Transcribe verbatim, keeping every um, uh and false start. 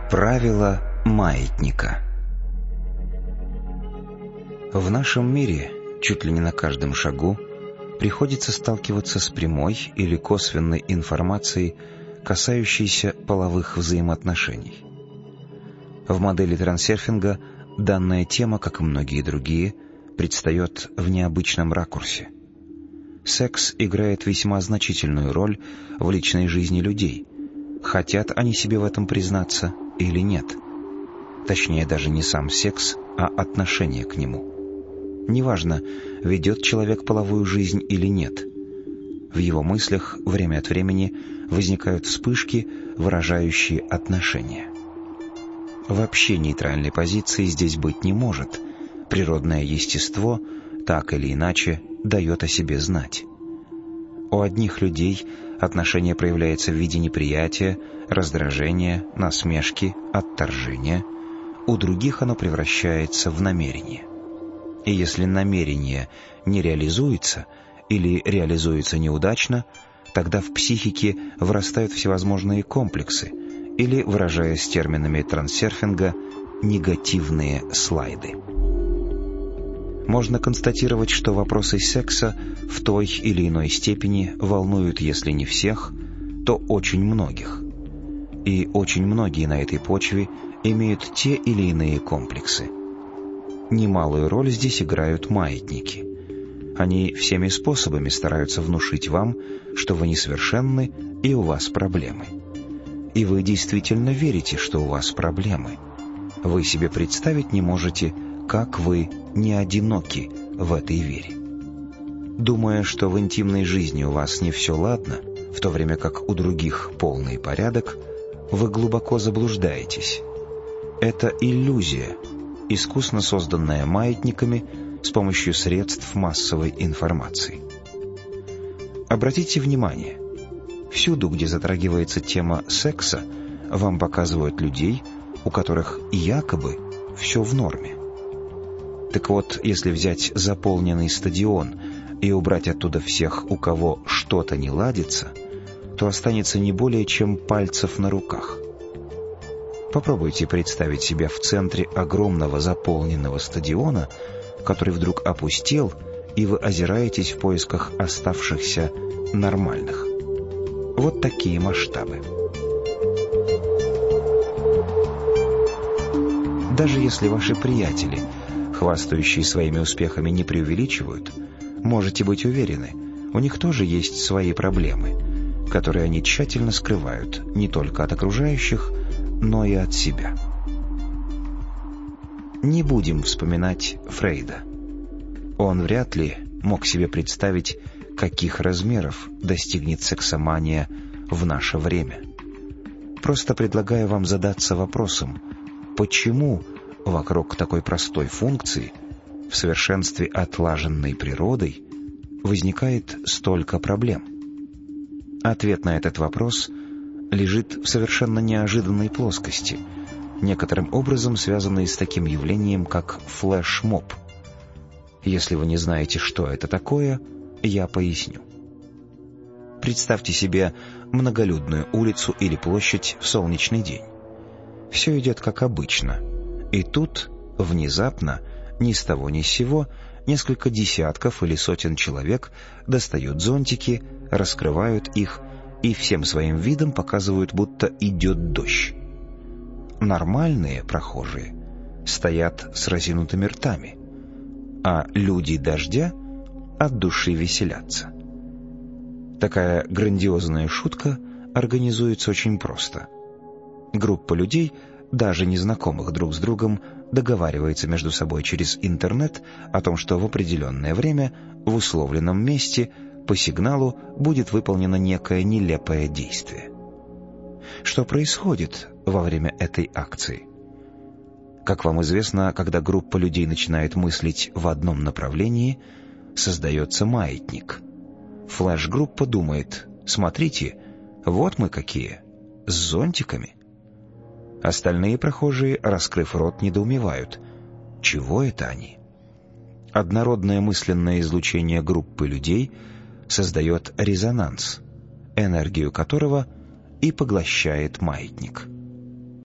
Правило маятника. В нашем мире чуть ли не на каждом шагу приходится сталкиваться с прямой или косвенной информацией, касающейся половых взаимоотношений. В модели трансерфинга данная тема, как и многие другие, предстает в необычном ракурсе. Секс играет весьма значительную роль в личной жизни людей, хотят они себе в этом признаться или нет. Точнее, даже не сам секс, а отношение к нему. Неважно, ведет человек половую жизнь или нет. В его мыслях время от времени возникают вспышки, выражающие отношения. Вообще нейтральной позиции здесь быть не может. Природное естество так или иначе дает о себе знать. У одних людей отношение проявляется в виде неприятия, раздражения, насмешки, отторжения. У других оно превращается в намерение. И если намерение не реализуется или реализуется неудачно, тогда в психике вырастают всевозможные комплексы или, выражаясь терминами трансерфинга, негативные слайды. Можно констатировать, что вопросы секса в той или иной степени волнуют, если не всех, то очень многих. И очень многие на этой почве имеют те или иные комплексы. Немалую роль здесь играют маятники. Они всеми способами стараются внушить вам, что вы несовершенны и у вас проблемы. И вы действительно верите, что у вас проблемы. Вы себе представить не можете, как вы не одиноки в этой вере. Думая, что в интимной жизни у вас не все ладно, в то время как у других полный порядок, вы глубоко заблуждаетесь. Это иллюзия, искусно созданная маятниками с помощью средств массовой информации. Обратите внимание, всюду, где затрагивается тема секса, вам показывают людей, у которых якобы все в норме. Так вот, если взять заполненный стадион и убрать оттуда всех, у кого что-то не ладится, то останется не более чем пальцев на руках. Попробуйте представить себя в центре огромного заполненного стадиона, который вдруг опустел, и вы озираетесь в поисках оставшихся нормальных. Вот такие масштабы. Даже если ваши приятели, хвастающие своими успехами, не преувеличивают, можете быть уверены, у них тоже есть свои проблемы, которые они тщательно скрывают не только от окружающих, но и от себя. Не будем вспоминать Фрейда. Он вряд ли мог себе представить, каких размеров достигнет сексомания в наше время. Просто предлагаю вам задаться вопросом, почему вокруг такой простой функции, в совершенстве отлаженной природой, возникает столько проблем? Ответ на этот вопрос лежит в совершенно неожиданной плоскости, некоторым образом связанной с таким явлением, как флешмоб. Если вы не знаете, что это такое, я поясню. Представьте себе многолюдную улицу или площадь в солнечный день. Все идет как обычно. И тут, внезапно, ни с того ни с сего, несколько десятков или сотен человек достают зонтики, раскрывают их и всем своим видом показывают, будто идет дождь. Нормальные прохожие стоят с разинутыми ртами, а люди дождя от души веселятся. Такая грандиозная шутка организуется очень просто. Группа людей, даже незнакомых друг с другом, договаривается между собой через интернет о том, что в определенное время в условленном месте по сигналу будет выполнено некое нелепое действие. Что происходит во время этой акции? Как вам известно, когда группа людей начинает мыслить в одном направлении, создается маятник. Флэш-группа думает: смотрите, вот мы какие, с зонтиками. Остальные прохожие, раскрыв рот, недоумевают: чего это они? Однородное мысленное излучение группы людей создает резонанс, энергию которого и поглощает маятник.